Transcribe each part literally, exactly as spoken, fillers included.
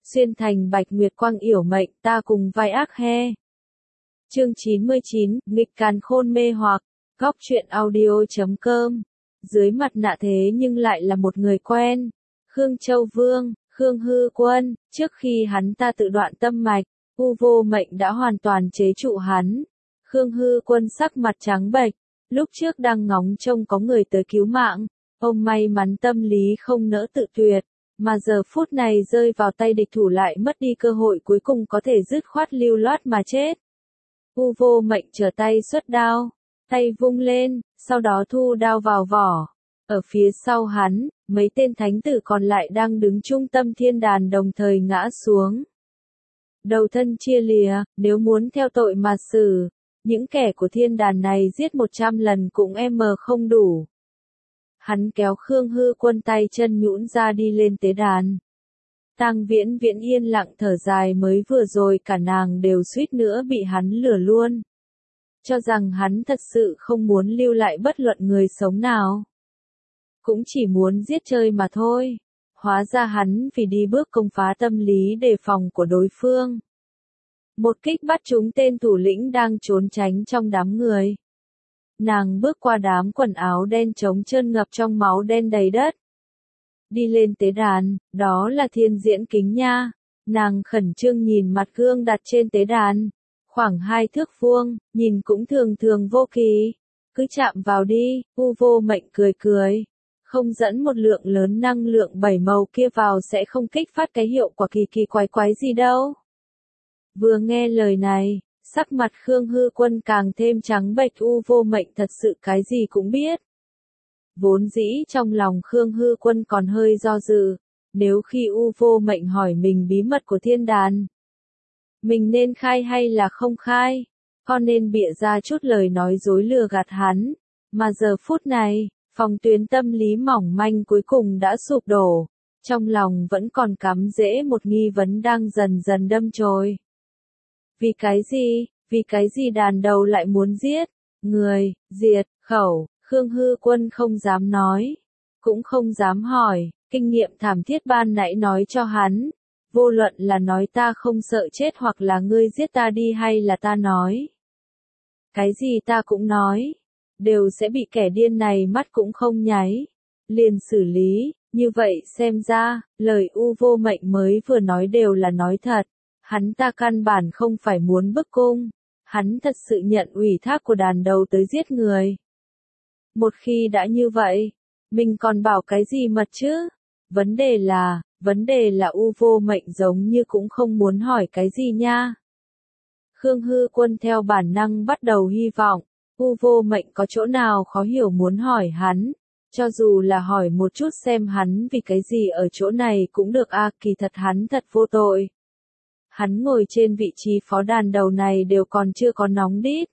xuyên thành bạch nguyệt quang yểu mệnh ta cùng vai ác he. Chương chín mươi chín, nghịch càn khôn mê hoặc, góc truyện audio.com. Dưới mặt nạ thế nhưng lại là một người quen. Khương Châu Vương, Khương Hư Quân, trước khi hắn ta tự đoạn tâm mạch, U Vô Mệnh đã hoàn toàn chế trụ hắn. Khương Hư Quân sắc mặt trắng bệch, lúc trước đang ngóng trông có người tới cứu mạng, ông may mắn tâm lý không nỡ tự tuyệt, mà giờ phút này rơi vào tay địch thủ lại mất đi cơ hội cuối cùng có thể dứt khoát lưu loát mà chết. U Vô Mệnh trở tay xuất đao, tay vung lên, sau đó thu đao vào vỏ. Ở phía sau hắn, mấy tên thánh tử còn lại đang đứng trung tâm thiên đàn đồng thời ngã xuống. Đầu thân chia lìa, nếu muốn theo tội mà xử, những kẻ của thiên đàn này giết một trăm lần cũng em mờ không đủ. Hắn kéo Khương Hư Quân tay chân nhũn ra đi lên tế đàn. Tang Viễn Viễn yên lặng thở dài, mới vừa rồi cả nàng đều suýt nữa bị hắn lừa luôn. Cho rằng hắn thật sự không muốn lưu lại bất luận người sống nào. Cũng chỉ muốn giết chơi mà thôi. Hóa ra hắn vì đi bước công phá tâm lý đề phòng của đối phương. Một kích bắt trúng tên thủ lĩnh đang trốn tránh trong đám người. Nàng bước qua đám quần áo đen trống trơn ngập trong máu đen đầy đất. Đi lên tế đàn, đó là Thiên Diễn Kính nha. Nàng khẩn trương nhìn mặt gương đặt trên tế đàn. Khoảng hai thước vuông, nhìn cũng thường thường vô kỳ. Cứ chạm vào đi, U Vô Mệnh cười cười. Không dẫn một lượng lớn năng lượng bảy màu kia vào sẽ không kích phát cái hiệu quả kỳ kỳ quái quái gì đâu. Vừa nghe lời này, sắc mặt Khương Hư Quân càng thêm trắng bệch. U Vô Mệnh thật sự cái gì cũng biết. Vốn dĩ trong lòng Khương Hư Quân còn hơi do dự, nếu khi U Vô Mệnh hỏi mình bí mật của thiên đàn, mình nên khai hay là không khai, con nên bịa ra chút lời nói dối lừa gạt hắn, mà giờ phút này, phòng tuyến tâm lý mỏng manh cuối cùng đã sụp đổ, trong lòng vẫn còn cắm rễ một nghi vấn đang dần dần đâm chồi. Vì cái gì, vì cái gì đàn đầu lại muốn giết, người, diệt, khẩu, Khương Hư Quân không dám nói, cũng không dám hỏi, kinh nghiệm thảm thiết ban nãy nói cho hắn, vô luận là nói ta không sợ chết hoặc là ngươi giết ta đi hay là ta nói. Cái gì ta cũng nói, đều sẽ bị kẻ điên này mắt cũng không nháy, liền xử lý, như vậy xem ra, lời U Vô Mệnh mới vừa nói đều là nói thật. Hắn ta căn bản không phải muốn bức cung, hắn thật sự nhận ủy thác của đàn đầu tới giết người. Một khi đã như vậy, mình còn bảo cái gì mật chứ? Vấn đề là, vấn đề là U Vô Mệnh giống như cũng không muốn hỏi cái gì nha. Khương Hư Quân theo bản năng bắt đầu hy vọng, U Vô Mệnh có chỗ nào khó hiểu muốn hỏi hắn, cho dù là hỏi một chút xem hắn vì cái gì ở chỗ này cũng được a, à, kỳ thật hắn thật vô tội. Hắn ngồi trên vị trí phó đàn đầu này đều còn chưa có nóng đít.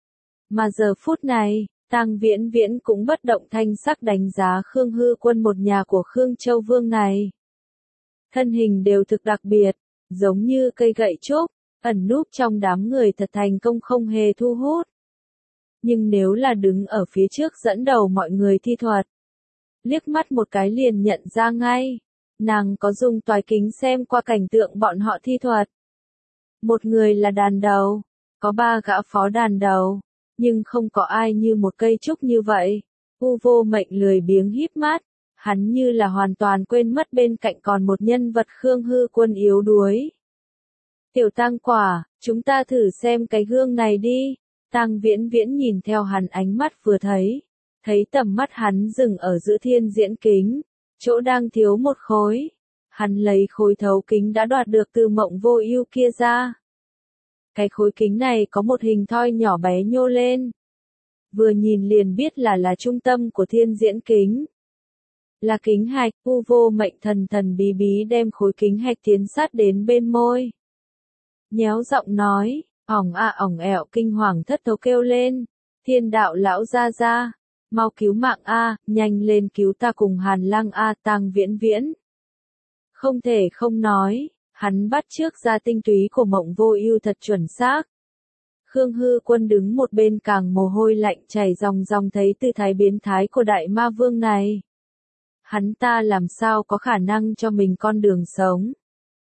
Mà giờ phút này, Tang Viễn Viễn cũng bất động thanh sắc đánh giá Khương Hư Quân một nhà của Khương Châu Vương này. Thân hình đều thực đặc biệt, giống như cây gậy trúc, ẩn núp trong đám người thật thành công không hề thu hút. Nhưng nếu là đứng ở phía trước dẫn đầu mọi người thi thuật, liếc mắt một cái liền nhận ra ngay. Nàng có dùng toái kính xem qua cảnh tượng bọn họ thi thuật. Một người là đàn đầu, có ba gã phó đàn đầu, nhưng không có ai như một cây trúc như vậy. U Vô Mệnh lười biếng híp mắt, hắn như là hoàn toàn quên mất bên cạnh còn một nhân vật Khương Hư Quân yếu đuối. Tiểu Tang Quả, chúng ta thử xem cái gương này đi. Tang Viễn Viễn nhìn theo hắn ánh mắt vừa thấy, thấy tầm mắt hắn dừng ở giữa Thiên Diễn Kính. Chỗ đang thiếu một khối, hắn lấy khối thấu kính đã đoạt được từ Mộng Vô Ưu kia ra. Cái khối kính này có một hình thoi nhỏ bé nhô lên. Vừa nhìn liền biết là là trung tâm của Thiên Diễn Kính. Là kính hạch, U Vô Mệnh thần thần bí bí đem khối kính hạch tiến sát đến bên môi. Nhéo giọng nói, ỏng a ỏng ẹo kinh hoàng thất thố kêu lên, Thiên Đạo lão gia gia. Mau cứu mạng a, nhanh lên cứu ta cùng Hàn Lăng a. Tang Viễn Viễn. Không thể không nói, hắn bắt chước ra tinh túy của Mộng Vô Ưu thật chuẩn xác. Khương Hư Quân đứng một bên càng mồ hôi lạnh chảy ròng ròng thấy tư thái biến thái của đại ma vương này. Hắn ta làm sao có khả năng cho mình con đường sống.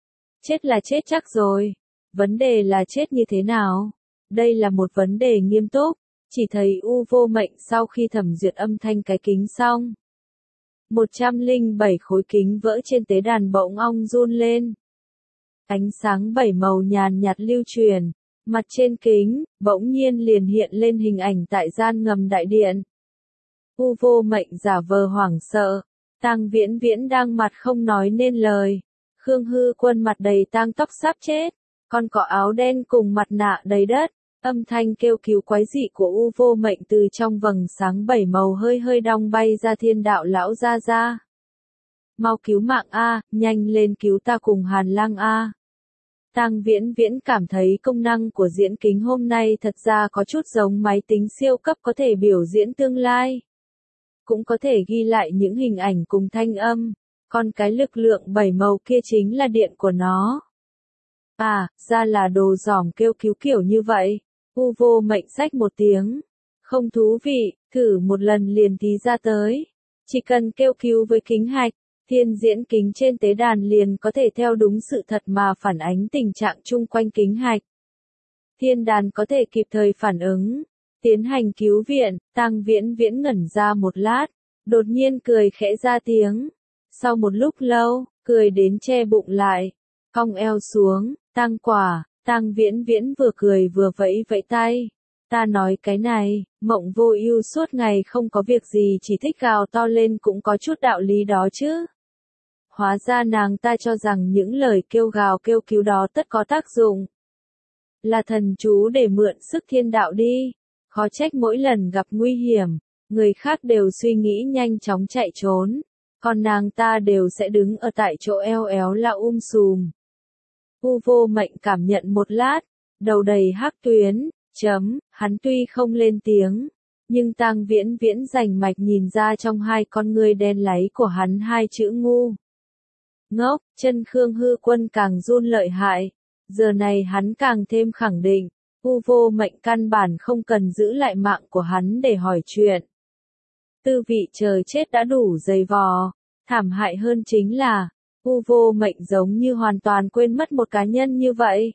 Chết là chết chắc rồi. Vấn đề là chết như thế nào? Đây là một vấn đề nghiêm túc. Chỉ thấy U Vô Mệnh sau khi thẩm duyệt âm thanh cái kính xong. một trăm lẻ bảy khối kính vỡ trên tế đàn bỗng ong run lên. Ánh sáng bảy màu nhàn nhạt lưu truyền. Mặt trên kính, bỗng nhiên liền hiện lên hình ảnh tại gian ngầm đại điện. U Vô Mệnh giả vờ hoảng sợ. Tang Viễn Viễn đang mặt không nói nên lời. Khương Hư Quân mặt đầy tang tóc sắp chết. Con cọ áo đen cùng mặt nạ đầy đất. Âm thanh kêu cứu quái dị của U Vô Mệnh từ trong vầng sáng bảy màu hơi hơi đong bay ra. Thiên đạo lão ra ra. Mau cứu mạng A, nhanh lên cứu ta cùng Hàn Lang A. Tang Viễn Viễn cảm thấy công năng của diễn kính hôm nay thật ra có chút giống máy tính siêu cấp có thể biểu diễn tương lai. Cũng có thể ghi lại những hình ảnh cùng thanh âm. Còn cái lực lượng bảy màu kia chính là điện của nó. À, ra là đồ giỏm kêu cứu kiểu như vậy. U Vô Mệnh xách một tiếng. Không thú vị, thử một lần liền tí ra tới. Chỉ cần kêu cứu với kính hạch, thiên diễn kính trên tế đàn liền có thể theo đúng sự thật mà phản ánh tình trạng chung quanh kính hạch. Thiên đàn có thể kịp thời phản ứng, tiến hành cứu viện. Tang Viễn Viễn ngẩn ra một lát, đột nhiên cười khẽ ra tiếng. Sau một lúc lâu, cười đến che bụng lại, cong eo xuống. Tang Quả, Tang Viễn Viễn vừa cười vừa vẫy vẫy tay. Ta nói cái này, Mộng Vô Ưu suốt ngày không có việc gì chỉ thích gào to lên cũng có chút đạo lý đó chứ. Hóa ra nàng ta cho rằng những lời kêu gào kêu cứu đó tất có tác dụng. Là thần chú để mượn sức thiên đạo đi. Khó trách mỗi lần gặp nguy hiểm, người khác đều suy nghĩ nhanh chóng chạy trốn. Còn nàng ta đều sẽ đứng ở tại chỗ eo éo la um sùm. U Vô Mệnh cảm nhận một lát, đầu đầy hắc tuyến, chấm, hắn tuy không lên tiếng. Nhưng Tang Viễn Viễn rành mạch nhìn ra trong hai con ngươi đen láy của hắn hai chữ ngu. Ngốc, chân Khương Hư Quân càng run lợi hại. Giờ này hắn càng thêm khẳng định, U Vô Mệnh căn bản không cần giữ lại mạng của hắn để hỏi chuyện. Tư vị chờ chết đã đủ dày vò, thảm hại hơn chính là, U Vô Mệnh giống như hoàn toàn quên mất một cá nhân như vậy.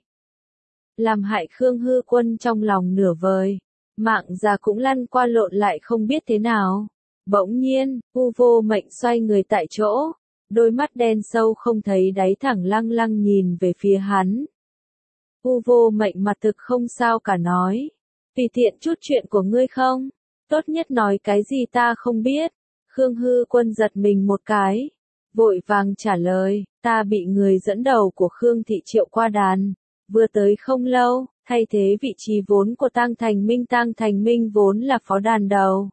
Làm hại Khương Hư Quân trong lòng nửa vời, mạng già cũng lăn qua lộn lại không biết thế nào. Bỗng nhiên, U Vô Mệnh xoay người tại chỗ, đôi mắt đen sâu không thấy đáy thẳng lăng lăng nhìn về phía hắn. U Vô Mệnh mặt thực không sao cả nói. Tùy tiện chút chuyện của ngươi không? Tốt nhất nói cái gì ta không biết. Khương Hư Quân giật mình một cái. Vội vàng trả lời, ta bị người dẫn đầu của Khương Thị triệu qua đàn. Vừa tới không lâu, thay thế vị trí vốn của Tang Thành Minh. Tang Thành Minh vốn là phó đàn đầu.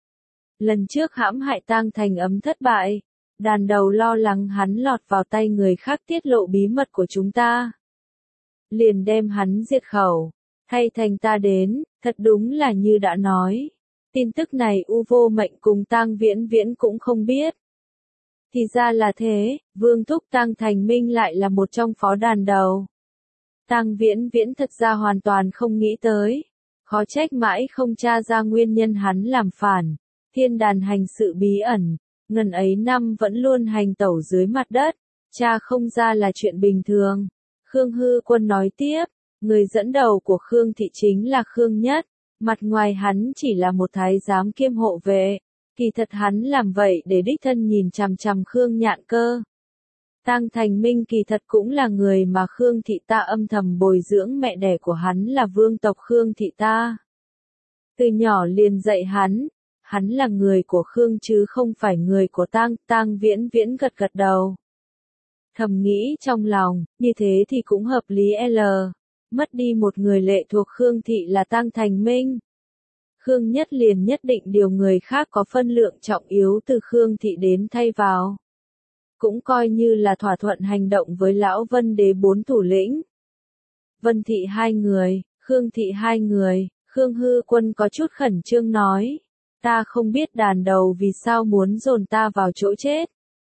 Lần trước hãm hại Tang Thành Ấm thất bại. Đàn đầu lo lắng hắn lọt vào tay người khác tiết lộ bí mật của chúng ta. Liền đem hắn diệt khẩu. Thay thành ta đến, thật đúng là như đã nói. Tin tức này U Vô Mệnh cùng Tang Viễn Viễn cũng không biết. Thì ra là thế, Vương thúc Tang Thành Minh lại là một trong phó đàn đầu. Tang Viễn Viễn thật ra hoàn toàn không nghĩ tới. Khó trách mãi không tra ra nguyên nhân hắn làm phản. Thiên đàn hành sự bí ẩn. Ngần ấy năm vẫn luôn hành tẩu dưới mặt đất. Cha không ra là chuyện bình thường. Khương Hư Quân nói tiếp. Người dẫn đầu của Khương Thị chính là Khương Nhất. Mặt ngoài hắn chỉ là một thái giám kiêm hộ vệ. Kỳ thật hắn làm vậy để đích thân nhìn chằm chằm Khương Nhạn Cơ. Tang Thành Minh kỳ thật cũng là người mà Khương Thị ta âm thầm bồi dưỡng. Mẹ đẻ của hắn là vương tộc Khương Thị ta. Từ nhỏ liền dạy hắn. Hắn là người của Khương chứ không phải người của Tang. Tang Viễn Viễn gật gật đầu. Thầm nghĩ trong lòng, như thế thì cũng hợp lý L. Mất đi một người lệ thuộc Khương Thị là Tang Thành Minh. Khương Nhất liền nhất định điều người khác có phân lượng trọng yếu từ Khương Thị đến thay vào. Cũng coi như là thỏa thuận hành động với lão Vân Đế bốn thủ lĩnh. Vân Thị hai người, Khương Thị hai người, Khương Hư Quân có chút khẩn trương nói. Ta không biết đàn đầu vì sao muốn dồn ta vào chỗ chết.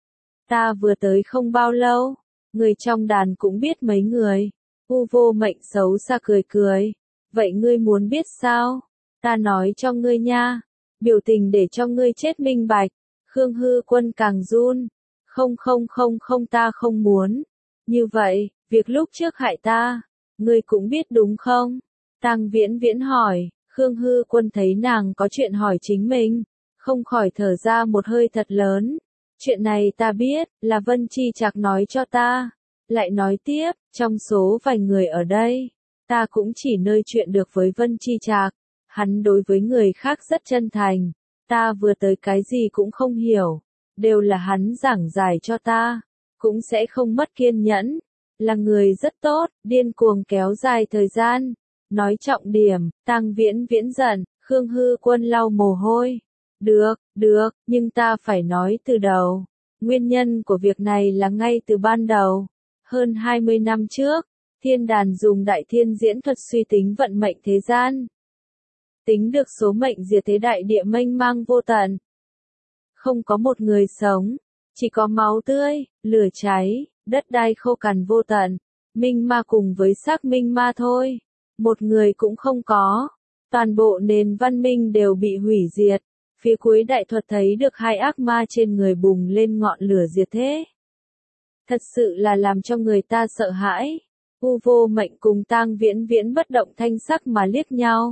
Ta vừa tới không bao lâu, người trong đàn cũng biết mấy người. U Vô Mệnh xấu xa cười cười. Vậy ngươi muốn biết sao? Ta nói cho ngươi nha. Biểu tình để cho ngươi chết minh bạch. Khương Hư Quân càng run. Không không không không ta không muốn. Như vậy, Việc lúc trước hại ta, ngươi cũng biết đúng không? Tang Viễn Viễn hỏi, Khương Hư Quân thấy nàng có chuyện hỏi chính mình, không khỏi thở ra một hơi thật lớn. Chuyện này ta biết, là Vân Chi Trạc nói cho ta. Lại nói tiếp, trong số vài người ở đây, ta cũng chỉ nơi chuyện được với Vân Chi Trạc. Hắn đối với người khác rất chân thành, ta vừa tới cái gì cũng không hiểu, đều là hắn giảng giải cho ta, cũng sẽ không mất kiên nhẫn. Là người rất tốt, điên cuồng kéo dài thời gian. Nói trọng điểm, Tang Viễn Viễn giận, Khương Hư Quân lau mồ hôi. Được, được, nhưng ta phải nói từ đầu. Nguyên nhân của việc này là ngay từ ban đầu. Hơn hai mươi năm trước, thiên đàn dùng đại thiên diễn thuật suy tính vận mệnh thế gian. Tính được số mệnh diệt thế đại địa mênh mang vô tận. Không có một người sống, chỉ có máu tươi, lửa cháy, đất đai khô cằn vô tận. Minh ma cùng với xác minh ma thôi. Một người cũng không có. Toàn bộ nền văn minh đều bị hủy diệt. Phía cuối đại thuật thấy được hai ác ma trên người bùng lên ngọn lửa diệt thế. Thật sự là làm cho người ta sợ hãi. U Vô Mệnh cùng Tang Viễn Viễn bất động thanh sắc mà liếc nhau.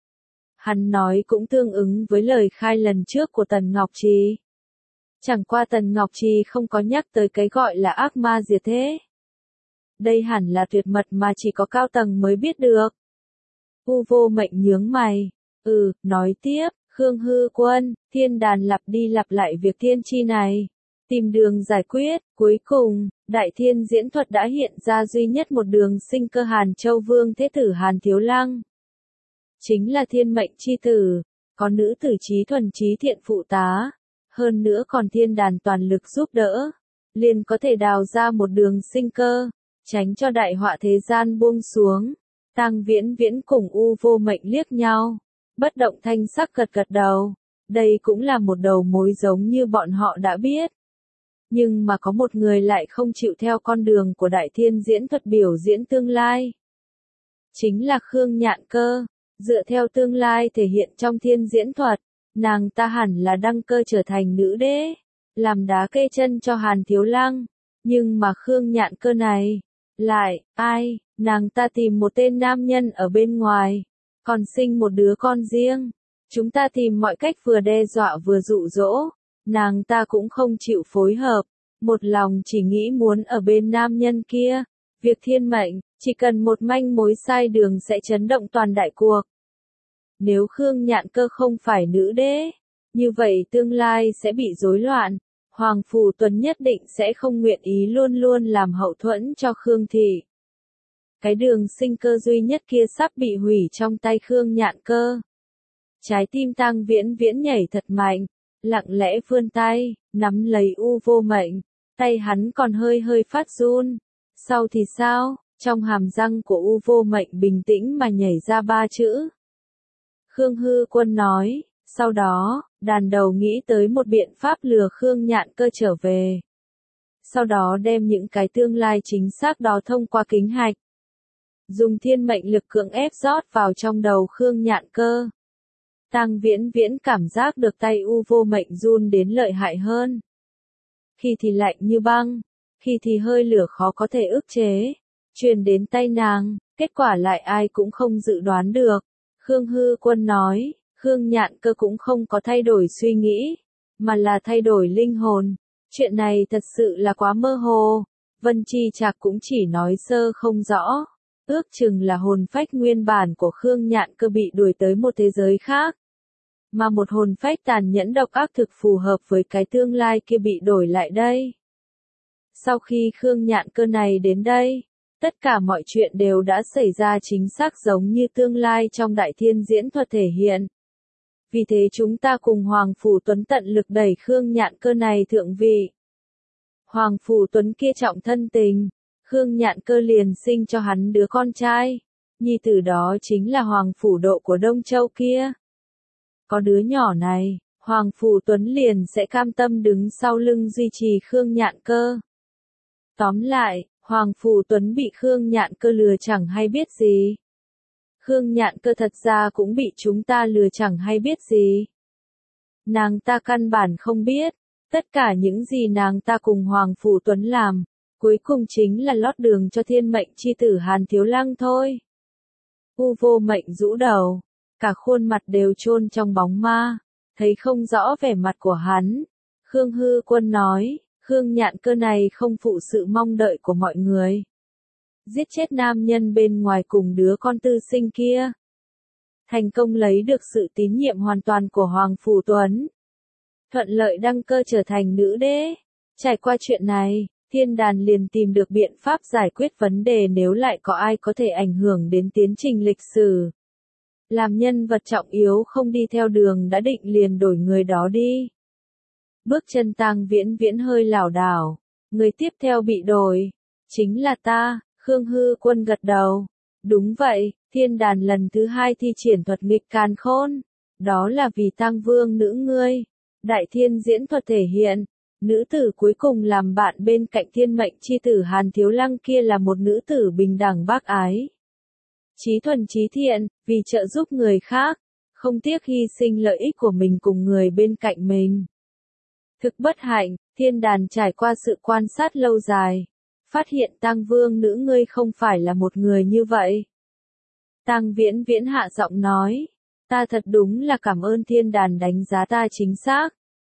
Hắn nói cũng tương ứng với lời khai lần trước của Tần Ngọc Trì. Chẳng qua Tần Ngọc Trì không có nhắc tới cái gọi là ác ma diệt thế. Đây hẳn là tuyệt mật mà chỉ có cao tầng mới biết được. U Vô Mệnh nhướng mày. Ừ, nói tiếp, Khương Hư Quân, thiên đàn lặp đi lặp lại việc thiên chi này. Tìm đường giải quyết, cuối cùng, đại thiên diễn thuật đã hiện ra duy nhất một đường sinh cơ Hàn Châu Vương Thế Tử Hàn Thiếu Lăng. Chính là thiên mệnh chi tử, có nữ tử trí thuần trí thiện phụ tá, hơn nữa còn thiên đàn toàn lực giúp đỡ, liền có thể đào ra một đường sinh cơ, tránh cho đại họa thế gian buông xuống. Tang Viễn Viễn cùng U Vô Mệnh liếc nhau, bất động thanh sắc gật gật đầu, đây cũng là một đầu mối giống như bọn họ đã biết. Nhưng mà có một người lại không chịu theo con đường của đại thiên diễn thuật biểu diễn tương lai. Chính là Khương Nhạn Cơ. Dựa theo tương lai thể hiện trong thiên diễn thuật, nàng ta hẳn là đăng cơ trở thành nữ đế, làm đá kê chân cho Hàn Thiếu Lăng. Nhưng mà Khương Nhạn Cơ này, lại, ai, nàng ta tìm một tên nam nhân ở bên ngoài, còn sinh một đứa con riêng. Chúng ta tìm mọi cách vừa đe dọa vừa dụ dỗ, nàng ta cũng không chịu phối hợp, một lòng chỉ nghĩ muốn ở bên nam nhân kia. Việc thiên mệnh, chỉ cần một manh mối sai đường sẽ chấn động toàn đại cuộc. Nếu Khương Nhạn Cơ không phải nữ đế, như vậy tương lai sẽ bị rối loạn. Hoàng Phủ Tuấn nhất định sẽ không nguyện ý luôn luôn làm hậu thuẫn cho Khương Thị. Cái đường sinh cơ duy nhất kia sắp bị hủy trong tay Khương Nhạn Cơ. Trái tim Tang Viễn Viễn nhảy thật mạnh, lặng lẽ vươn tay, nắm lấy U Vô Mệnh, tay hắn còn hơi hơi phát run. Sau thì sao? Trong hàm răng của U Vô Mệnh bình tĩnh mà nhảy ra ba chữ. Khương Hư Quân nói, sau đó, đàn đầu nghĩ tới một biện pháp lừa Khương Nhạn Cơ trở về. Sau đó đem những cái tương lai chính xác đó thông qua kính hạch. Dùng thiên mệnh lực cưỡng ép rót vào trong đầu Khương Nhạn Cơ. Tang Viễn Viễn cảm giác được tay U Vô Mệnh run đến lợi hại hơn. Khi thì lạnh như băng, khi thì hơi lửa khó có thể ức chế, truyền đến tay nàng, kết quả lại ai cũng không dự đoán được. Khương Hư Quân nói, Khương Nhạn Cơ cũng không có thay đổi suy nghĩ, mà là thay đổi linh hồn. Chuyện này thật sự là quá mơ hồ. Vân Chi Trạc cũng chỉ nói sơ không rõ. Ước chừng là hồn phách nguyên bản của Khương Nhạn Cơ bị đuổi tới một thế giới khác. Mà một hồn phách tàn nhẫn độc ác thực phù hợp với cái tương lai kia bị đổi lại đây. Sau khi Khương Nhạn Cơ này đến đây, tất cả mọi chuyện đều đã xảy ra chính xác giống như tương lai trong đại thiên diễn thuật thể hiện. Vì thế chúng ta cùng Hoàng Phủ Tuấn tận lực đẩy Khương Nhạn Cơ này thượng vị. Hoàng Phủ Tuấn kia trọng thân tình, Khương Nhạn Cơ liền sinh cho hắn đứa con trai. Nhi tử đó chính là Hoàng Phủ Độ của Đông Châu kia. Có đứa nhỏ này, Hoàng Phủ Tuấn liền sẽ cam tâm đứng sau lưng duy trì Khương Nhạn Cơ. Tóm lại, Hoàng Phủ Tuấn bị Khương Nhạn Cơ lừa chẳng hay biết gì. Khương Nhạn Cơ thật ra cũng bị chúng ta lừa chẳng hay biết gì. Nàng ta căn bản không biết, tất cả những gì nàng ta cùng Hoàng Phủ Tuấn làm, Cuối cùng chính là lót đường cho thiên mệnh chi tử Hàn Thiếu Lăng thôi. U Vô Mệnh rũ đầu, cả khuôn mặt đều chôn trong bóng ma, thấy không rõ vẻ mặt của hắn. Khương Hư Quân nói, Khương Nhạn Cơ này không phụ sự mong đợi của mọi người. Giết chết nam nhân bên ngoài cùng đứa con tư sinh kia. Thành công lấy được sự tín nhiệm hoàn toàn của Hoàng Phủ Tuấn. Thuận lợi đăng cơ trở thành nữ đế. Trải qua chuyện này, Thiên Đàn liền tìm được biện pháp giải quyết vấn đề nếu lại có ai có thể ảnh hưởng đến tiến trình lịch sử. Làm nhân vật trọng yếu không đi theo đường đã định liền đổi người đó đi. Bước chân Tang Viễn Viễn hơi lảo đảo, người tiếp theo bị đổi, chính là ta. Khương Hư Quân gật đầu. Đúng vậy, Thiên Đàn lần thứ hai thi triển thuật nghịch càn khôn. Đó là vì Tang Vương nữ ngươi. Đại thiên diễn thuật thể hiện, nữ tử cuối cùng làm bạn bên cạnh thiên mệnh chi tử Hàn Thiếu Lăng kia là một nữ tử bình đẳng bác ái. Chí thuần chí thiện, vì trợ giúp người khác, không tiếc hy sinh lợi ích của mình cùng người bên cạnh mình. Thực bất hạnh, Thiên Đàn trải qua sự quan sát lâu dài, phát hiện Tang Vương nữ ngươi không phải là một người như vậy. Tang Viễn Viễn hạ giọng nói, ta thật đúng là cảm ơn Thiên Đàn đánh giá ta chính xác.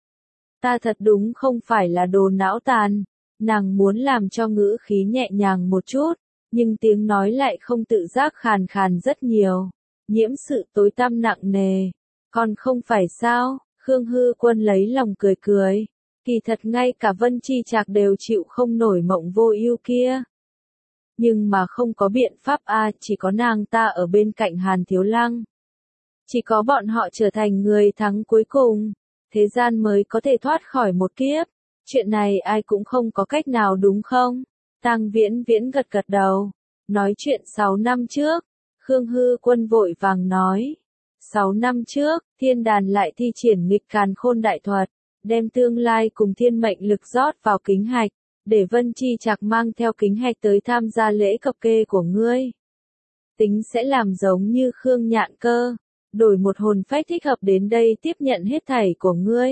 Ta thật đúng không phải là đồ não tàn. Nàng muốn làm cho ngữ khí nhẹ nhàng một chút, nhưng tiếng nói lại không tự giác khàn khàn rất nhiều, nhiễm sự tối tăm nặng nề. Còn không phải sao? Khương Hư Quân lấy lòng cười cười. Kỳ thật ngay cả Vân Chi Trạc đều chịu không nổi Mộng Vô Ưu kia. Nhưng mà không có biện pháp a, chỉ có nàng ta ở bên cạnh Hàn Thiếu Lăng. Chỉ có bọn họ trở thành người thắng cuối cùng, thế gian mới có thể thoát khỏi một kiếp. Chuyện này ai cũng không có cách nào đúng không? Tang Viễn Viễn gật gật đầu. Nói chuyện sáu năm trước, Khương Hư Quân vội vàng nói. sáu năm trước, Thiên Đàn lại thi triển nghịch càn khôn đại thuật, đem tương lai cùng thiên mệnh lực rót vào kính hạch, để Vân Chi Trạc mang theo kính hạch tới tham gia lễ cập kê của ngươi. Tính sẽ làm giống như Khương Nhạn Cơ, đổi một hồn phách thích hợp đến đây tiếp nhận hết thảy của ngươi.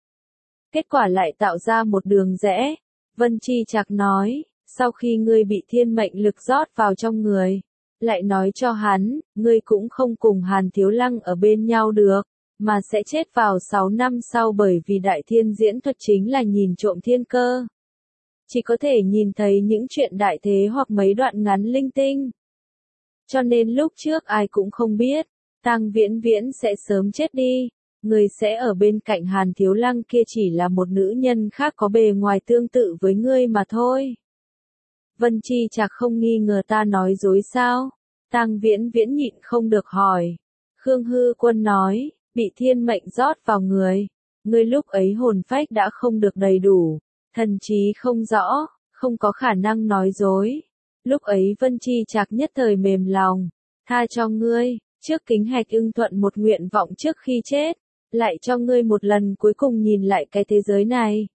Kết quả lại tạo ra một đường rẽ. Vân Chi Trạc nói, sau khi ngươi bị thiên mệnh lực rót vào trong người, lại nói cho hắn, ngươi cũng không cùng Hàn Thiếu Lăng ở bên nhau được, mà sẽ chết vào sáu năm sau bởi vì đại thiên diễn thuật chính là nhìn trộm thiên cơ. Chỉ có thể nhìn thấy những chuyện đại thế hoặc mấy đoạn ngắn linh tinh. Cho nên lúc trước ai cũng không biết, Tang Viễn Viễn sẽ sớm chết đi. Người sẽ ở bên cạnh Hàn Thiếu Lăng kia chỉ là một nữ nhân khác có bề ngoài tương tự với ngươi mà thôi. Vân Chi Trạc không nghi ngờ ta nói dối sao? Tang Viễn Viễn nhịn không được hỏi. Khương Hư Quân nói, bị thiên mệnh rót vào người. Ngươi lúc ấy hồn phách đã không được đầy đủ, thần trí không rõ, không có khả năng nói dối. Lúc ấy Vân Chi Trạc nhất thời mềm lòng, tha cho ngươi, trước kính hạch ưng thuận một nguyện vọng trước khi chết. Lại cho ngươi một lần cuối cùng nhìn lại cái thế giới này.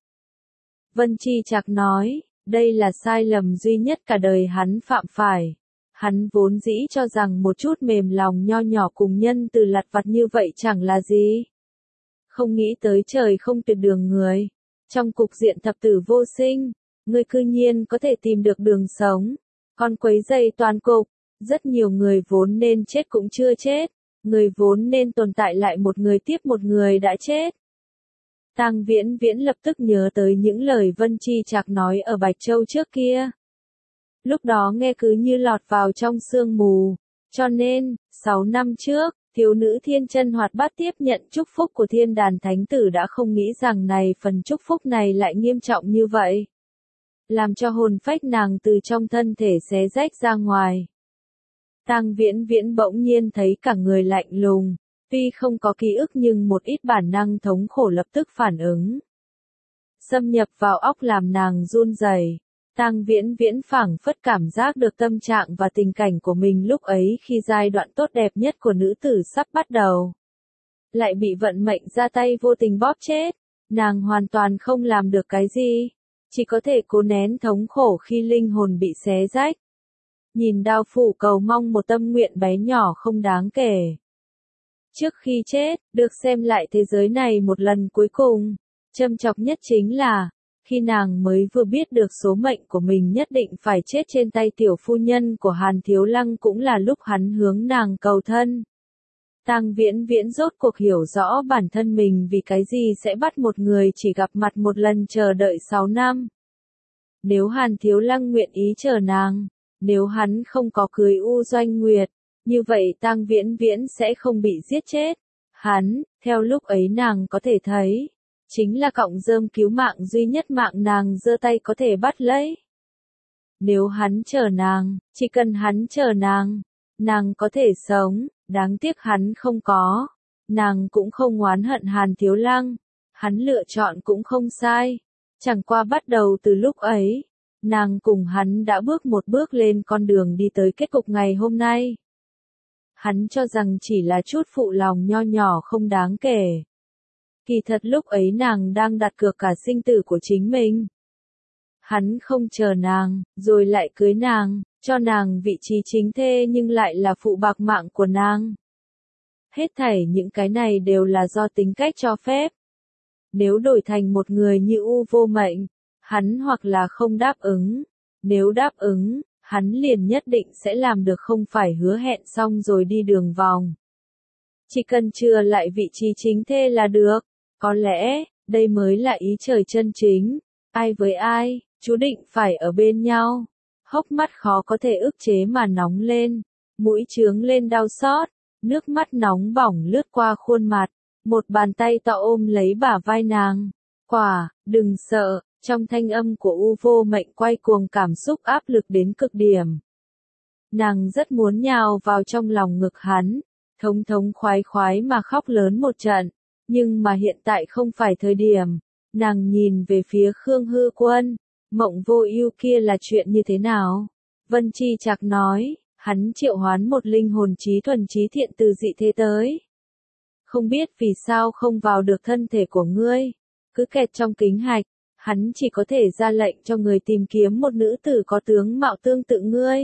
Vân Chi Trạc nói, đây là sai lầm duy nhất cả đời hắn phạm phải. Hắn vốn dĩ cho rằng một chút mềm lòng nho nhỏ cùng nhân từ lặt vặt như vậy chẳng là gì. Không nghĩ tới trời không tuyệt đường người. Trong cục diện thập tử vô sinh, ngươi cư nhiên có thể tìm được đường sống. Còn quấy rầy toàn cục, rất nhiều người vốn nên chết cũng chưa chết. Người vốn nên tồn tại lại một người tiếp một người đã chết. Tang Viễn Viễn lập tức nhớ tới những lời Vân Chi Trạc nói ở Bạch Châu trước kia. Lúc đó nghe cứ như lọt vào trong sương mù. Cho nên, sáu năm trước, thiếu nữ Thiên Chân Hoạt Bát tiếp nhận chúc phúc của Thiên Đàn Thánh Tử đã không nghĩ rằng này phần chúc phúc này lại nghiêm trọng như vậy. Làm cho hồn phách nàng từ trong thân thể xé rách ra ngoài. Tang Viễn Viễn bỗng nhiên thấy cả người lạnh lùng, tuy không có ký ức nhưng một ít bản năng thống khổ lập tức phản ứng. Xâm nhập vào óc làm nàng run rẩy. Tang Viễn Viễn phảng phất cảm giác được tâm trạng và tình cảnh của mình lúc ấy khi giai đoạn tốt đẹp nhất của nữ tử sắp bắt đầu. Lại bị vận mệnh ra tay vô tình bóp chết, nàng hoàn toàn không làm được cái gì, chỉ có thể cố nén thống khổ khi linh hồn bị xé rách. Nhìn đao phủ cầu mong một tâm nguyện bé nhỏ không đáng kể. Trước khi chết, được xem lại thế giới này một lần cuối cùng, châm chọc nhất chính là, Khi nàng mới vừa biết được số mệnh của mình nhất định phải chết trên tay tiểu phu nhân của Hàn Thiếu Lăng cũng là lúc hắn hướng nàng cầu thân. Tang Viễn Viễn rốt cuộc hiểu rõ bản thân mình vì cái gì sẽ bắt một người chỉ gặp mặt một lần chờ đợi sáu năm. Nếu Hàn Thiếu Lăng nguyện ý chờ nàng, nếu hắn không có cưới U Doanh Nguyệt, như vậy Tang Viễn Viễn sẽ không bị giết chết. Hắn, theo lúc ấy nàng có thể thấy, chính là cọng rơm cứu mạng duy nhất mạng nàng giơ tay có thể bắt lấy. Nếu hắn chờ nàng, chỉ cần hắn chờ nàng, nàng có thể sống, đáng tiếc hắn không có. Nàng cũng không oán hận Hàn Thiếu Lăng, hắn lựa chọn cũng không sai. Chẳng qua bắt đầu từ lúc ấy, nàng cùng hắn đã bước một bước lên con đường đi tới kết cục ngày hôm nay. Hắn cho rằng chỉ là chút phụ lòng nho nhỏ không đáng kể. Kỳ thật lúc ấy nàng đang đặt cược cả sinh tử của chính mình. Hắn không chờ nàng, rồi lại cưới nàng, cho nàng vị trí chính thê nhưng lại là phụ bạc mạng của nàng. Hết thảy những cái này đều là do tính cách cho phép. Nếu đổi thành một người như U Vô Mệnh, hắn hoặc là không đáp ứng. Nếu đáp ứng, hắn liền nhất định sẽ làm được không phải hứa hẹn xong rồi đi đường vòng. Chỉ cần chừa lại vị trí chính thê là được. Có lẽ, đây mới là ý trời chân chính. Ai với ai, chú định phải ở bên nhau. Hốc mắt khó có thể ức chế mà nóng lên. Mũi trướng lên đau xót. Nước mắt nóng bỏng lướt qua khuôn mặt. Một bàn tay to ôm lấy bả vai nàng. Quả, đừng sợ, trong thanh âm của U Vô Mệnh quay cuồng cảm xúc áp lực đến cực điểm. Nàng rất muốn nhào vào trong lòng ngực hắn, thống thống khoái khoái mà khóc lớn một trận. Nhưng mà hiện tại không phải thời điểm. Nàng nhìn về phía Khương Hư Quân. Mộng Vô Ưu kia là chuyện như thế nào? Vân Chi Trạc nói, hắn triệu hoán một linh hồn trí thuần trí thiện từ dị thế tới. Không biết vì sao không vào được thân thể của ngươi, cứ kẹt trong kính hạch, hắn chỉ có thể ra lệnh cho người tìm kiếm một nữ tử có tướng mạo tương tự ngươi.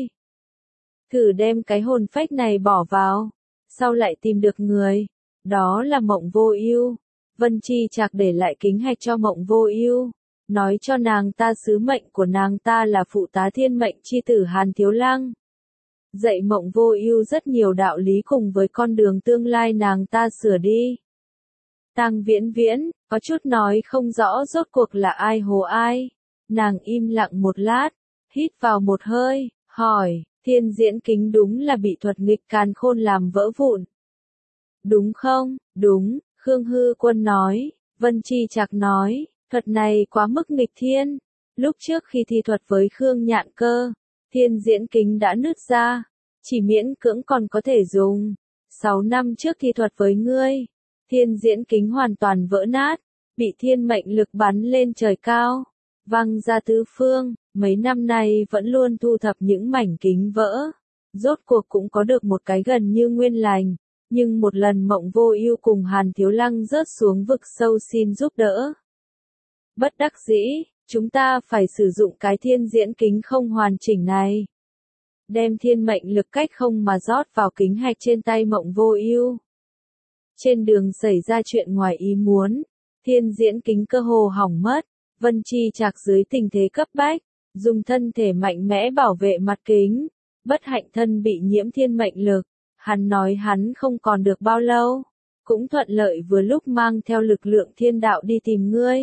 Thử đem cái hồn phách này bỏ vào, sau lại tìm được người, đó là Mộng Vô Ưu. Vân Chi Trạc để lại kính hạch cho Mộng Vô Ưu, nói cho nàng ta sứ mệnh của nàng ta là phụ tá thiên mệnh chi tử Hàn Thiếu Lăng. Dạy Mộng Vô Ưu rất nhiều đạo lý cùng với con đường tương lai nàng ta sửa đi. Tang Viễn Viễn, có chút nói không rõ rốt cuộc là ai hồ ai. Nàng im lặng một lát, hít vào một hơi, hỏi, Thiên Diễn Kính đúng là bị thuật nghịch càn khôn làm vỡ vụn. Đúng không? Đúng, Khương Hư Quân nói. Vân Chi Trạc nói, thuật này quá mức nghịch thiên. Lúc trước khi thi thuật với Khương Nhạn Cơ, Thiên Diễn Kính đã nứt ra, chỉ miễn cưỡng còn có thể dùng. Sáu năm trước thi thuật với ngươi, Thiên Diễn Kính hoàn toàn vỡ nát, bị thiên mệnh lực bắn lên trời cao, văng ra tứ phương. Mấy năm nay vẫn luôn thu thập những mảnh kính vỡ, rốt cuộc cũng có được một cái gần như nguyên lành. Nhưng một lần Mộng Vô Ưu cùng Hàn Thiếu Lăng rớt xuống vực sâu xin giúp đỡ. Bất đắc dĩ, chúng ta phải sử dụng cái Thiên Diễn Kính không hoàn chỉnh này. Đem thiên mệnh lực cách không mà rót vào kính hạch trên tay Mộng Vô Ưu. Trên đường xảy ra chuyện ngoài ý muốn, Thiên Diễn Kính cơ hồ hỏng mất. Vân Chi Trạc dưới tình thế cấp bách, dùng thân thể mạnh mẽ bảo vệ mặt kính. Bất hạnh thân bị nhiễm thiên mệnh lực. Hắn nói hắn không còn được bao lâu, cũng thuận lợi vừa lúc mang theo lực lượng thiên đạo đi tìm ngươi.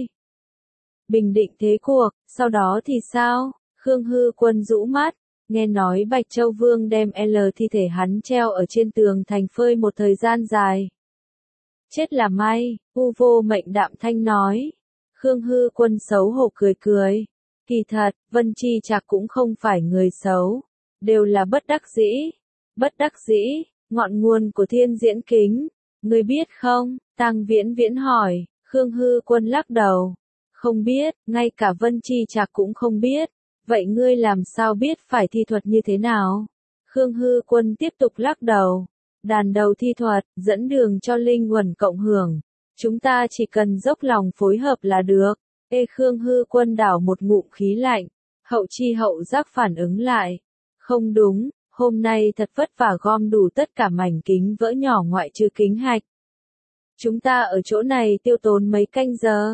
Bình định thế cuộc, sau đó thì sao? Khương Hư Quân rũ mắt, nghe nói Bạch Châu Vương đem L thi thể hắn treo ở trên tường thành phơi một thời gian dài. Chết là may, U Vô Mệnh đạm thanh nói. Khương Hư Quân xấu hổ cười cười. Kỳ thật, Vân Chi Trạc cũng không phải người xấu, đều là bất đắc dĩ. Bất đắc dĩ, ngọn nguồn của Thiên Diễn Kính, ngươi biết không? Tang Viễn Viễn hỏi. Khương Hư Quân lắc đầu. Không biết, ngay cả Vân Chi Trạc cũng không biết. Vậy ngươi làm sao biết phải thi thuật như thế nào? Khương Hư Quân tiếp tục lắc đầu. Đàn đầu thi thuật, dẫn đường cho linh uẩn cộng hưởng. Chúng ta chỉ cần dốc lòng phối hợp là được. Ê Khương Hư Quân đảo một ngụm khí lạnh. Hậu chi hậu giác phản ứng lại. Không đúng, hôm nay thật vất vả gom đủ tất cả mảnh kính vỡ nhỏ ngoại trừ kính hạch. Chúng ta ở chỗ này tiêu tốn mấy canh giờ.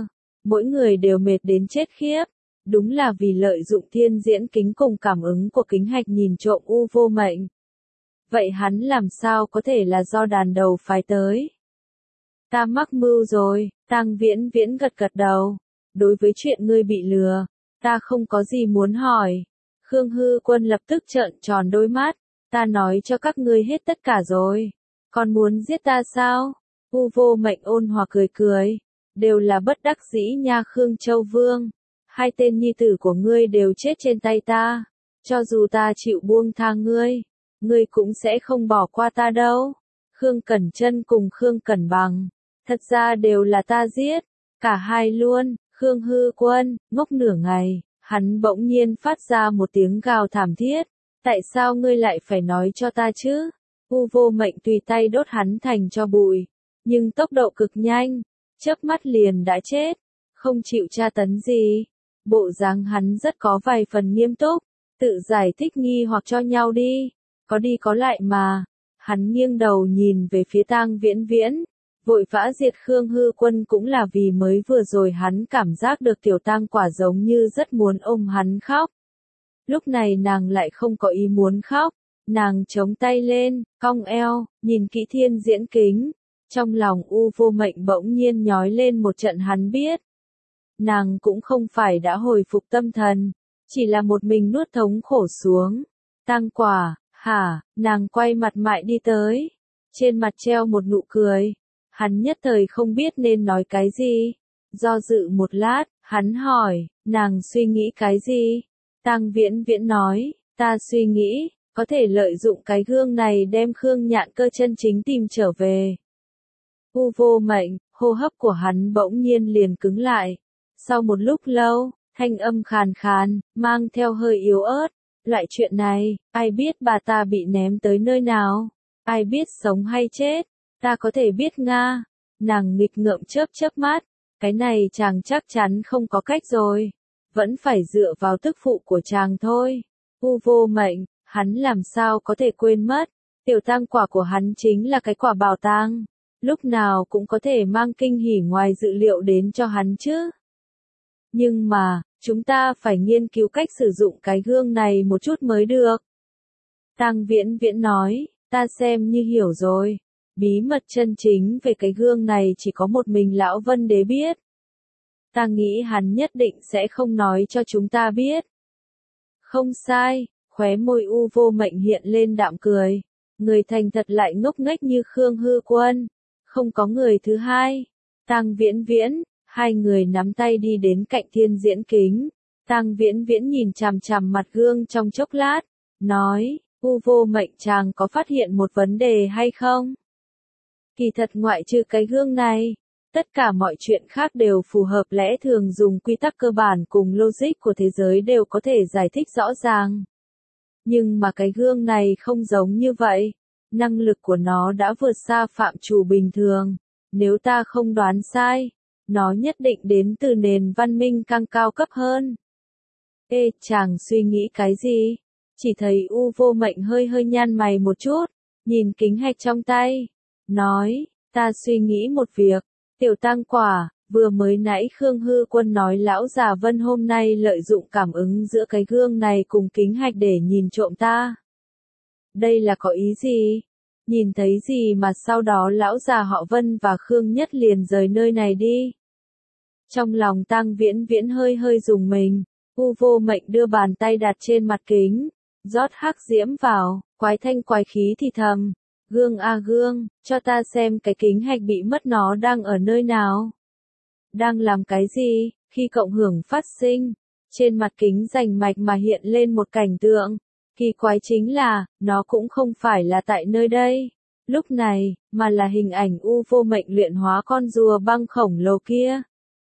mỗi người đều mệt đến chết khiếp. Đúng là vì lợi dụng thiên diễn kính cùng cảm ứng của kính hạch nhìn trộm U Vô Mệnh. Vậy hắn làm sao có thể là do đàn đầu phái tới? Ta mắc mưu rồi, Tang Viễn Viễn gật gật đầu. Đối với chuyện ngươi bị lừa, ta không có gì muốn hỏi. Khương Hư Quân lập tức trợn tròn đôi mắt. Ta nói cho các ngươi hết tất cả rồi. Còn muốn giết ta sao? U Vô Mệnh ôn hòa cười cười. Đều là bất đắc dĩ nha Khương Châu Vương. Hai tên nhi tử của ngươi đều chết trên tay ta. Cho dù ta chịu buông tha ngươi, ngươi cũng sẽ không bỏ qua ta đâu. Khương Cẩn Chân cùng Khương Cẩn Bằng, thật ra đều là ta giết. Cả hai luôn. Khương Hư Quân, ngốc nửa ngày, hắn bỗng nhiên phát ra một tiếng gào thảm thiết. Tại sao ngươi lại phải nói cho ta chứ? U Vô Mệnh tùy tay đốt hắn thành cho bụi, nhưng tốc độ cực nhanh, chớp mắt liền đã chết, không chịu tra tấn gì. Bộ dáng hắn rất có vài phần nghiêm túc, tự giải thích nghi hoặc cho nhau đi, có đi có lại mà. Hắn nghiêng đầu nhìn về phía Tang Viễn Viễn, vội vã diệt Khương Hư Quân cũng là vì mới vừa rồi hắn cảm giác được tiểu Tang Quả giống như rất muốn ôm hắn khóc. Lúc này nàng lại không có ý muốn khóc, nàng chống tay lên, cong eo, nhìn kỹ thiên diễn kính. Trong lòng U Vô Mệnh bỗng nhiên nhói lên một trận hắn biết. Nàng cũng không phải đã hồi phục tâm thần, chỉ là một mình nuốt thống khổ xuống. Tang Quả, hả, nàng quay mặt mại đi tới. Trên mặt treo một nụ cười. Hắn nhất thời không biết nên nói cái gì. Do dự một lát, hắn hỏi, nàng suy nghĩ cái gì? Tang Viễn Viễn nói, ta suy nghĩ, có thể lợi dụng cái gương này đem Khương Nhạn Cơ chân chính tìm trở về. U Vô Mệnh, hô hấp của hắn bỗng nhiên liền cứng lại. Sau một lúc lâu, thanh âm khàn khàn, mang theo hơi yếu ớt. Loại chuyện này, ai biết bà ta bị ném tới nơi nào? Ai biết sống hay chết? Ta có thể biết nga. Nàng nghịch ngợm chớp chớp mắt. Cái này chàng chắc chắn không có cách rồi. Vẫn phải dựa vào tức phụ của chàng thôi. U Vô Mệnh, hắn làm sao có thể quên mất. Tiểu Tang Quả của hắn chính là cái quả bảo tàng. Lúc nào cũng có thể mang kinh hỉ ngoài dự liệu đến cho hắn chứ. Nhưng mà, chúng ta phải nghiên cứu cách sử dụng cái gương này một chút mới được. Tang Viễn Viễn nói, ta xem như hiểu rồi. Bí mật chân chính về cái gương này chỉ có một mình Lão Vân Đế biết. Ta nghĩ hắn nhất định sẽ không nói cho chúng ta biết. Không sai, khóe môi U Vô Mệnh hiện lên đạm cười. Người thành thật lại ngốc nghếch như Khương Hư Quân. Không có người thứ hai. Tang Viễn Viễn, hai người nắm tay đi đến cạnh thiên diễn kính. Tang Viễn Viễn nhìn chằm chằm mặt gương trong chốc lát, nói, U Vô Mệnh chàng có phát hiện một vấn đề hay không? Kỳ thật ngoại trừ cái gương này, tất cả mọi chuyện khác đều phù hợp lẽ thường dùng quy tắc cơ bản cùng logic của thế giới đều có thể giải thích rõ ràng. Nhưng mà cái gương này không giống như vậy. Năng lực của nó đã vượt xa phạm trù bình thường. Nếu ta không đoán sai, nó nhất định đến từ nền văn minh càng cao cấp hơn. Ê, chàng suy nghĩ cái gì? Chỉ thấy U Vô Mệnh hơi hơi nhăn mày một chút, nhìn kính hạch trong tay. Nói, ta suy nghĩ một việc. Tiểu Tang Quả, vừa mới nãy Khương Hư Quân nói lão già Vân hôm nay lợi dụng cảm ứng giữa cái gương này cùng kính hạch để nhìn trộm ta. Đây là có ý gì? Nhìn thấy gì mà sau đó lão già họ Vân và Khương Nhất liền rời nơi này đi? Trong lòng Tang Viễn Viễn hơi hơi rùng mình, U Vô Mệnh đưa bàn tay đặt trên mặt kính, rót hắc diễm vào, quái thanh quái khí thì thầm, gương a gương, cho ta xem cái kính hạch bị mất nó đang ở nơi nào. Đang làm cái gì? Khi cộng hưởng phát sinh, trên mặt kính rành mạch mà hiện lên một cảnh tượng. Kỳ quái chính là, nó cũng không phải là tại nơi đây, lúc này, mà là hình ảnh U Vô Mệnh luyện hóa con rùa băng khổng lồ kia.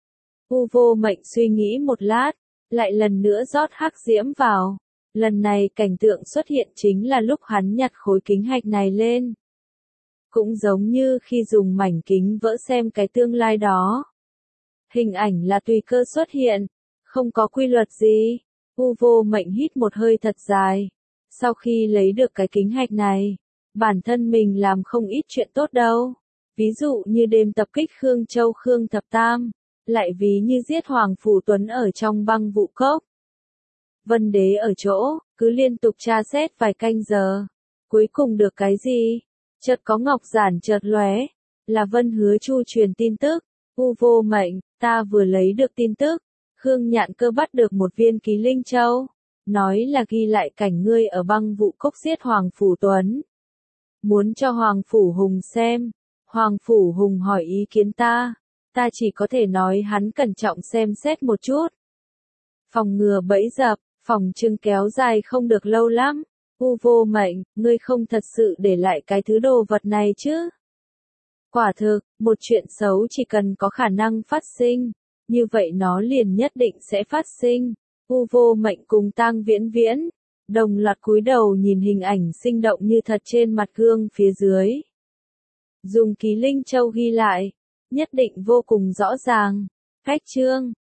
U Vô Mệnh suy nghĩ một lát, lại lần nữa rót hắc diễm vào. Lần này cảnh tượng xuất hiện chính là lúc hắn nhặt khối kính hạch này lên. Cũng giống như khi dùng mảnh kính vỡ xem cái tương lai đó. Hình ảnh là tùy cơ xuất hiện, không có quy luật gì. U Vô Mệnh hít một hơi thật dài. Sau khi lấy được cái kính hạch này, bản thân mình làm không ít chuyện tốt đâu. Ví dụ như đêm tập kích Khương Châu Khương Thập Tam, lại ví như giết Hoàng Phủ Tuấn ở trong băng vụ cốc. Vân Đế ở chỗ, cứ liên tục tra xét vài canh giờ. Cuối cùng được cái gì? Chợt có ngọc giản chợt lóe, là Vân Hứa Chu truyền tin tức. U vô mệnh, ta vừa lấy được tin tức. Khương Nhạn Cơ bắt được một viên ký linh châu. Nói là ghi lại cảnh ngươi ở băng vụ cốc giết Hoàng Phủ Tuấn. Muốn cho Hoàng Phủ Hùng xem. Hoàng Phủ Hùng hỏi ý kiến ta. Ta chỉ có thể nói hắn cẩn trọng xem xét một chút. Phòng ngừa bẫy dập, phòng trưng kéo dài không được lâu lắm. U vô mệnh, ngươi không thật sự để lại cái thứ đồ vật này chứ? Quả thực, một chuyện xấu chỉ cần có khả năng phát sinh, như vậy nó liền nhất định sẽ phát sinh. U vô mệnh cùng Tang Viễn Viễn, đồng loạt cúi đầu nhìn hình ảnh sinh động như thật trên mặt gương phía dưới. Dùng ký linh châu ghi lại, nhất định vô cùng rõ ràng. Khách chương